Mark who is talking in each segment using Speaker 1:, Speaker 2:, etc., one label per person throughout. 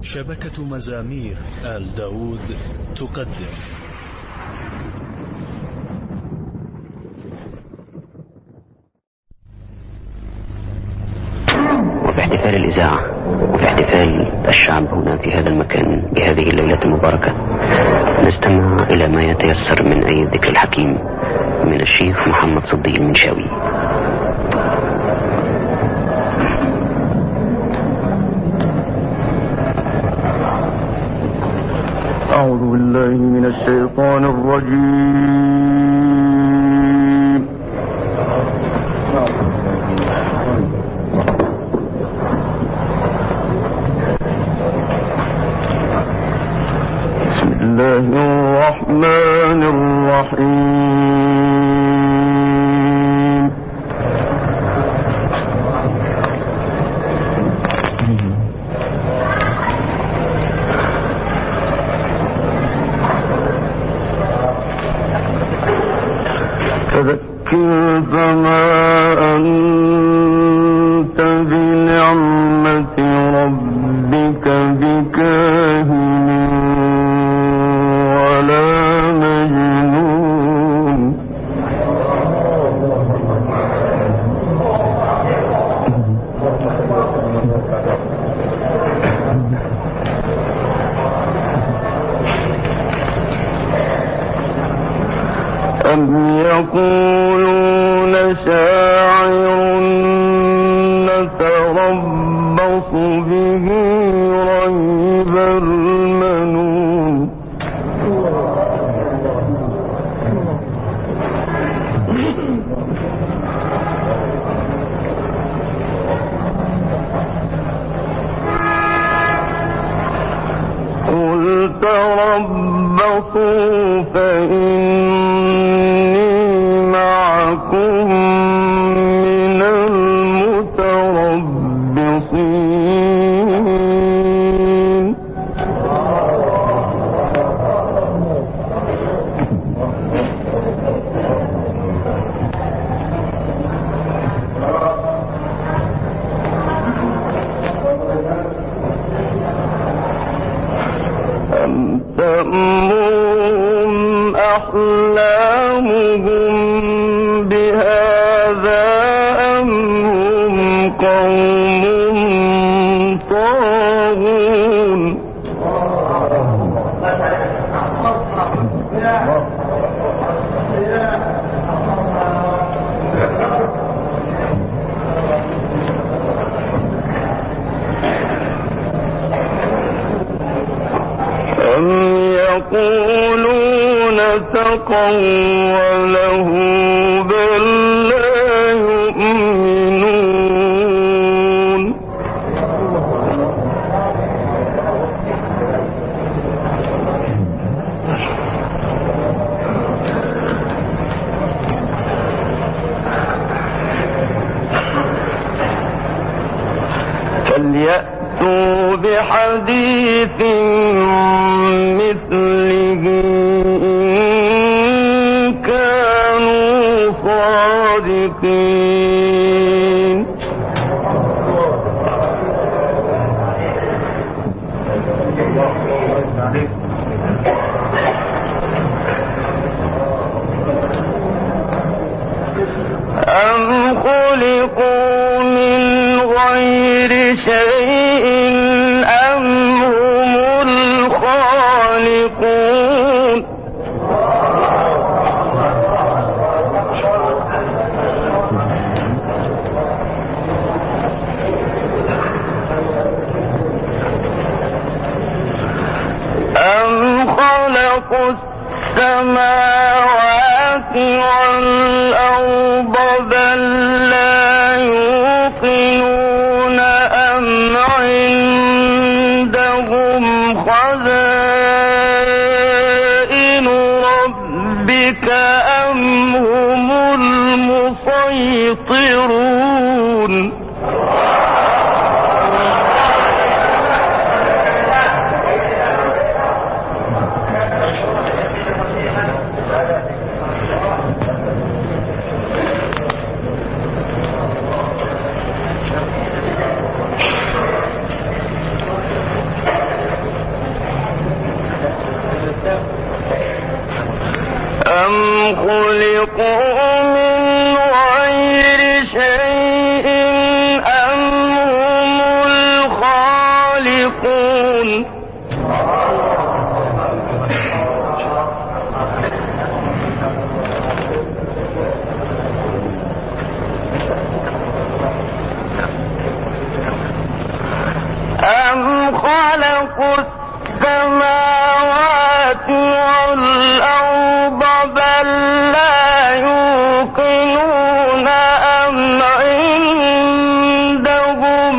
Speaker 1: شبكة مزامير آل داود تقدم
Speaker 2: وفي احتفال الإذاعة وفي احتفال الشعب هنا في هذا المكان بهذه الليلة المباركة نستمع إلى ما يتيسر من أي ذكر الحكيم من الشيخ محمد صديق المنشاوي.
Speaker 3: أعوذ بالله من الشيطان الرجيم. بسم الله الرحمن الرحيم. فذكر فما أنت بنعمة ربك بكاهن ولا مجنون. أم يقولون شاعر نتربص به ريب المنون. قل تربصوا فإني معكم من المتربصين. أم تأمرهم أحلامهم بهذا أم هم قوم طاغون. أم يقولون تقوله بل لا يؤمنون. فليأتوا بحديث مثله إن كانوا صادقين. أم خلقوا من غير شيء أم هم الخالقون. أم خلقوا السماوات والأرض بل لا يوقنون أم عندهم خزائن ربك أم هم المسيطرون. أم خلقوا السماوات والأرض بل لا يوقنون أم عندهم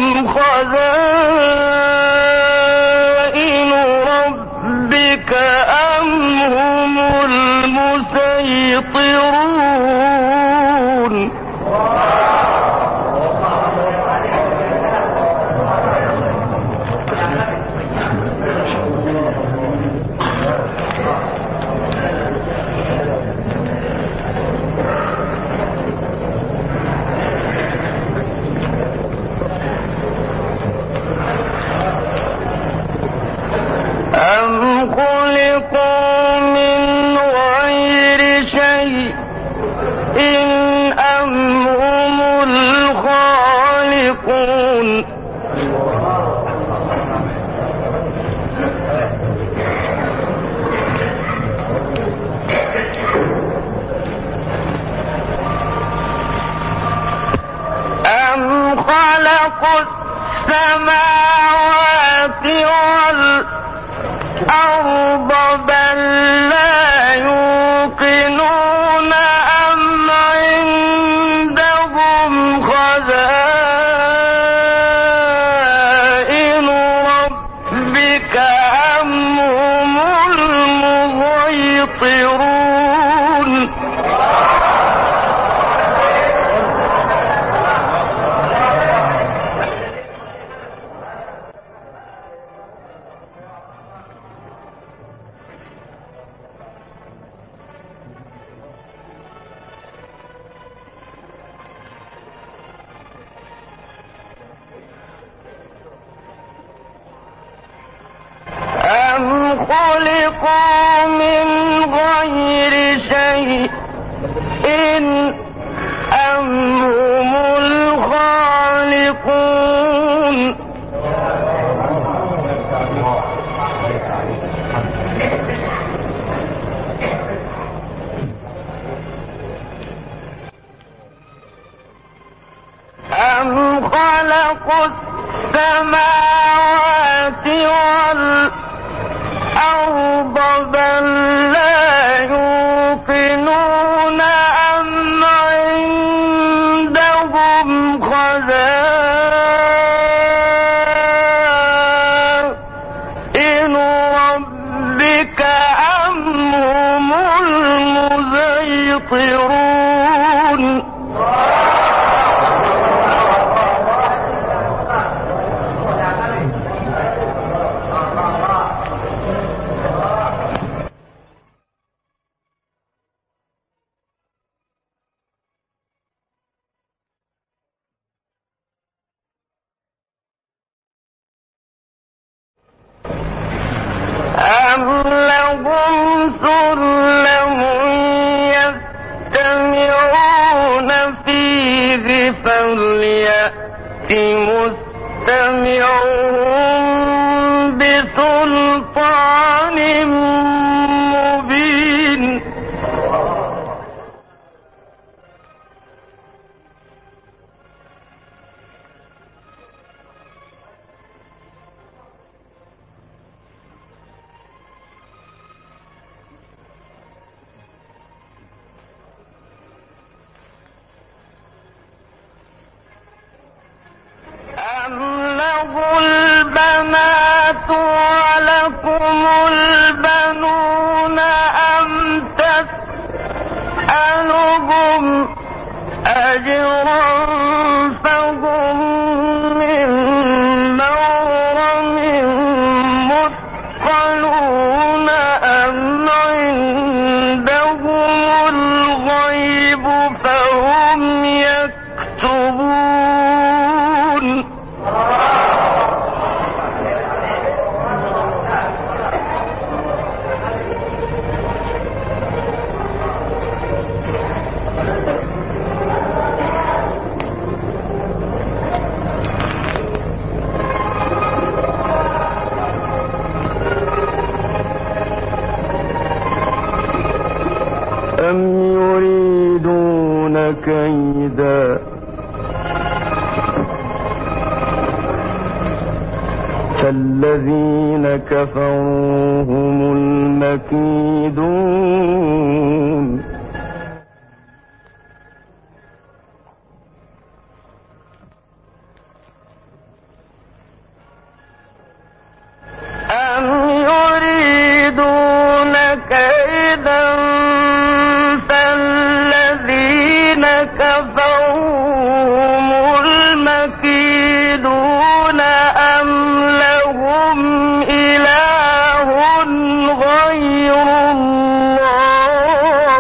Speaker 3: خزائن ربك أم هم المسيطرون أم خلقوا من غير شيء أم هم الخالقون أم خلقوا السماوات والأرض بل لا يوقنون أم عندهم خزائن ربك أم هم المسيطرون أم خلقوا من غير شيء أم هم الخالقون أم خلقوا السماوات والأرض بل لا يوقنون أم عندهم خزائن ربك أم هم المسيطرون أم لهم سلم يستمعون فيه فليأت مستمعهم بسلطان مبين أم له البنات ولكم البنون أم تسألهم أجرا فهم من مغرم مثقلون أم عندهم الغيب فهم يكتبون أم يريدون كيدا فالذين كفروا هم المكيدون أم يريدون كيدا فالذين كفروا هم المكيدون أم لهم إله غير الله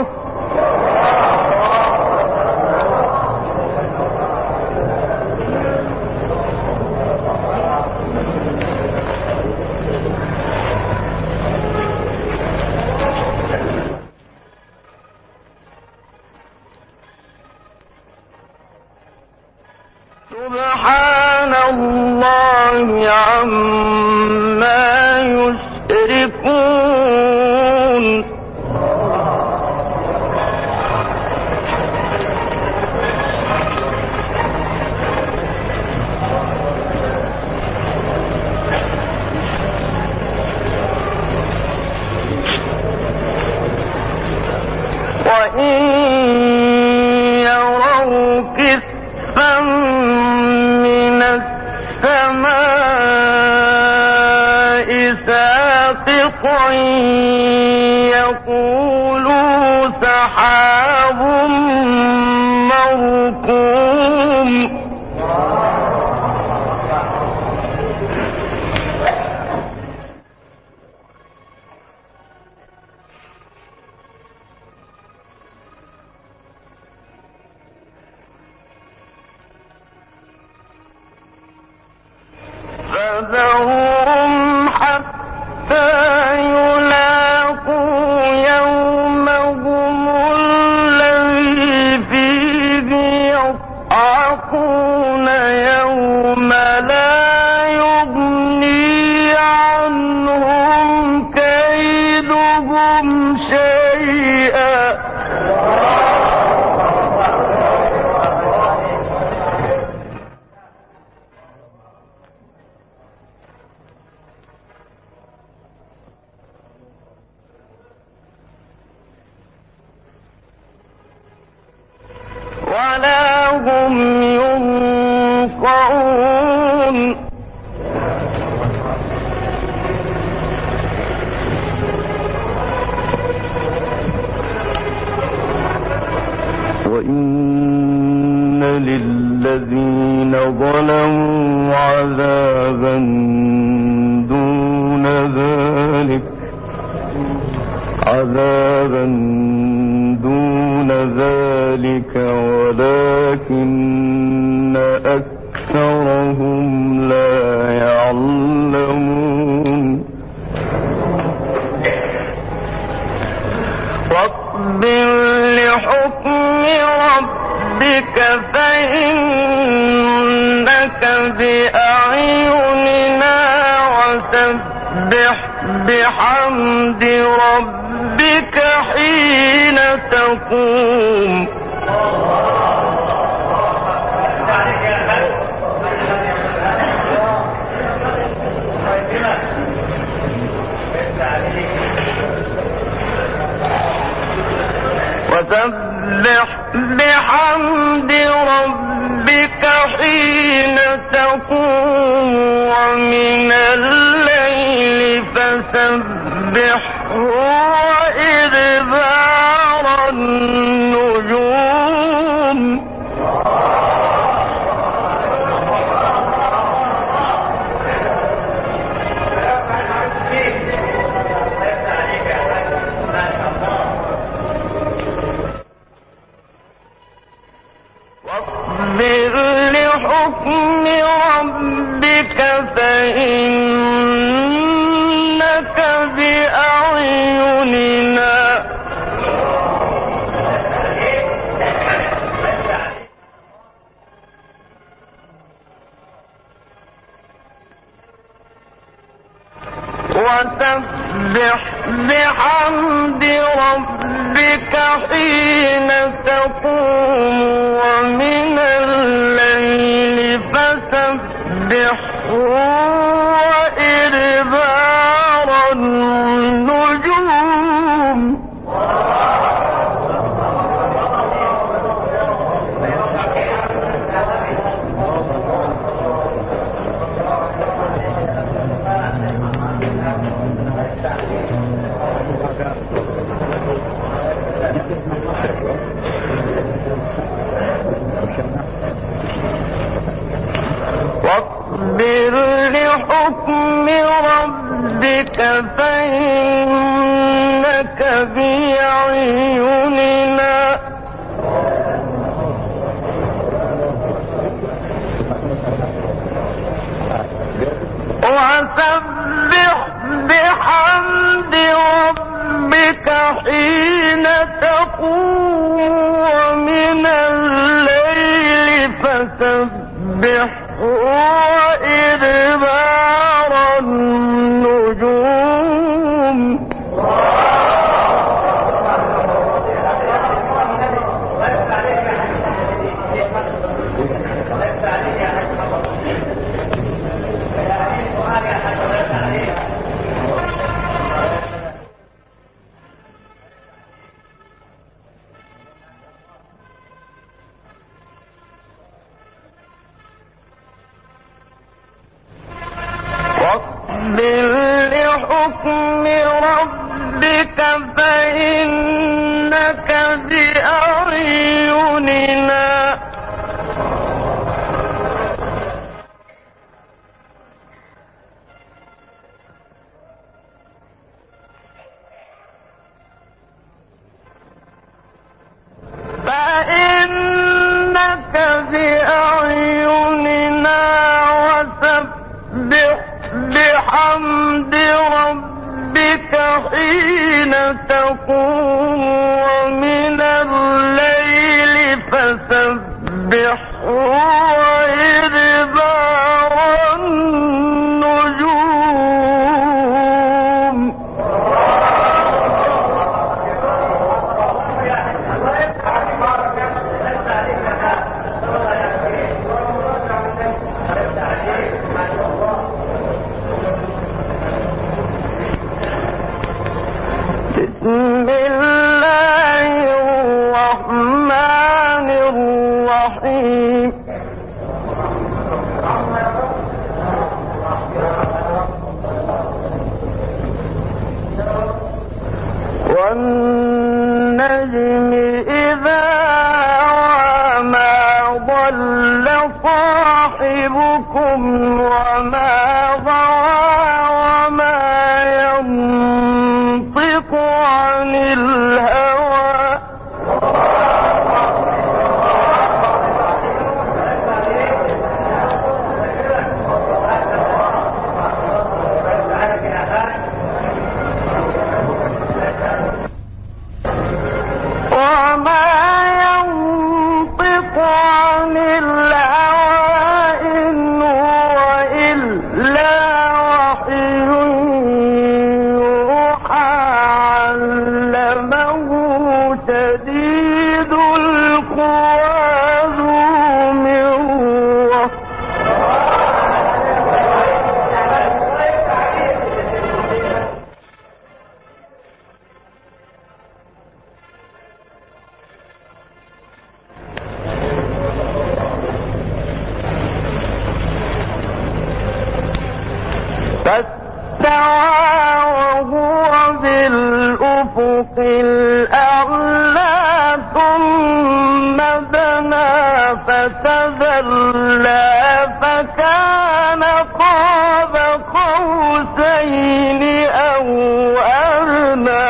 Speaker 3: سبحان الله عما يشركون وإن يروا كسفا من السماء ساقطا يقولوا سحاب مركوم فذرهم حتى يلاقوا يومهم الذي فيه يصعقون يوم لا يغني عنهم كيدهم شيئا ولا هم ينصرون وإن للذين ظلموا عذابا دون ذلك ولكن أكثرهم لا يعلمون واصبر لحكم ربك فإنك بأعيننا وسبح بحمد ربك حين تقوم وسبح بحمد ربك حين تقوم ومن الليل فسبحه وإدبار النجوم واصبر لحكم ربك فإنك بأعيننا وسبح بحمد ربك حين تقوم ومن الليل فسبحه وإدبار النجوم واصبر لحكم ربك فإنك بأعيننا وسبح بحمد ربك حين تقوم ومن الليل فسبح وإدبار النجوم واصبر لحكم ربك فإنك بأعيننا وسبح بحمد ربك حين تقوم ومن الليل فسبح وإدبار النجوم بسم الله الرحمن الرحيم والنجم إذا هوى ما ضل صاحبكم وما غوى وما ينطق عن الهوى إن هو إلا وحي يوحى علمه شديد القوى ذو مرة فاستوى وهو بالأفق الأعلى ثم دنا فتدلى فكان قاب قوسين أو أدنى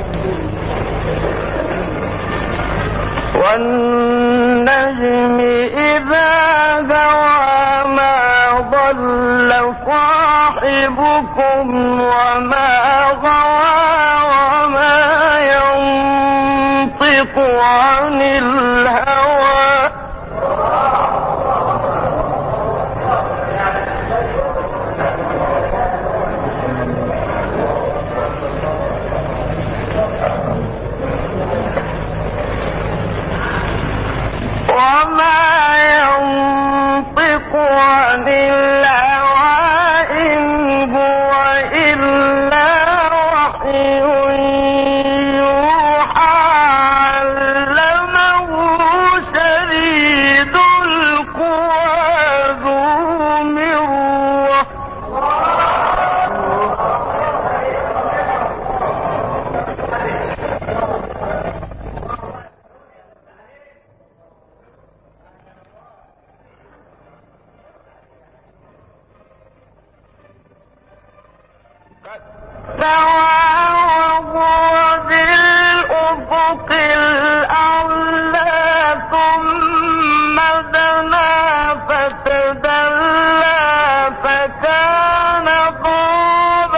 Speaker 3: والنجم صاحبكم وما غوى وما ينطق عن الهوى عن الهوى إن هو إلا وحي يوحى علمه شديد القوى ذو مرة وهو بالأفق الأعلى ثم دنا فتدلى فكان قاب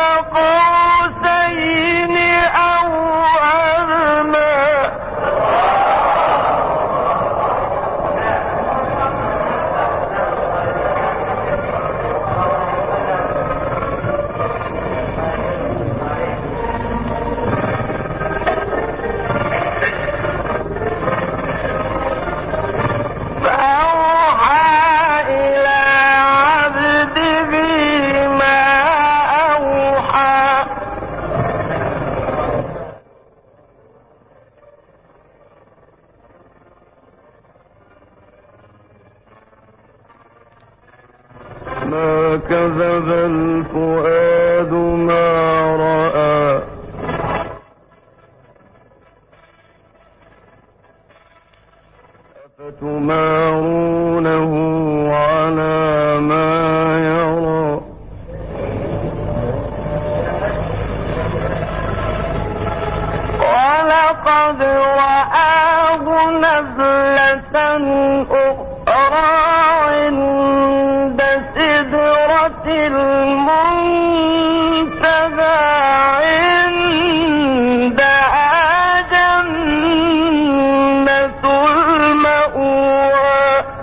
Speaker 3: قوسين أو أدنى ما كذب الفؤاد ما رأى أفتمارونه على ما يرى ولقد رآه نزلة أخرى عند سدرة المنتهى عندها جنة المأوى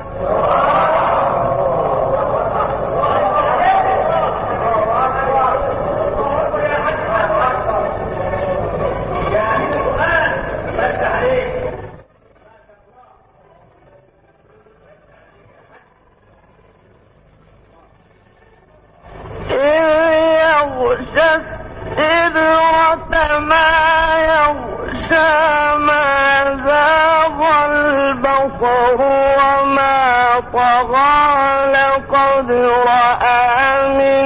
Speaker 3: يغشى السدرة ما يغشى ما زاغ البصر وما طغى لقد رأى من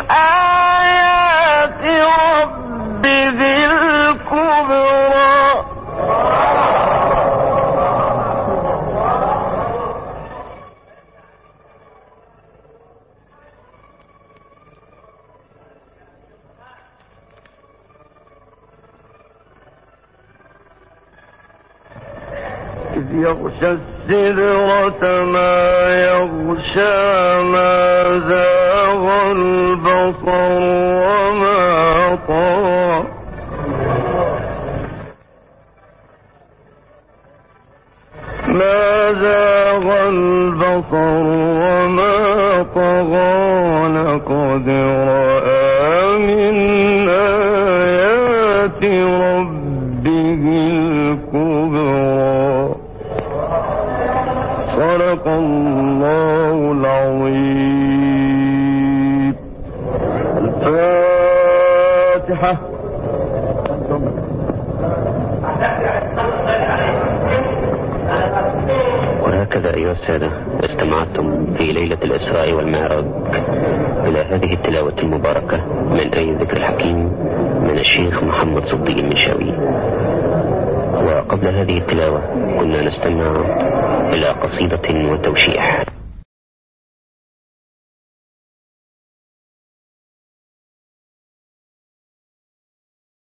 Speaker 3: آيات ربه الكبرى إذ يغشى السدرة ما يغشى ما زاغ البصر وما طغى ما زاغ البصر وما طغى لقد رأى من آيات ربه الكبرى صدق الله العظيم. الفاتحة.
Speaker 2: وهكذا أيها السادة استمعتم في ليلة الإسراء والمعراج إلى هذه التلاوة المباركة من آية ذكر الحكيم من الشيخ محمد صديق المنشاوي. وقبل هذه التلاوة كنا نستمع إلى قصيدة وتوشيح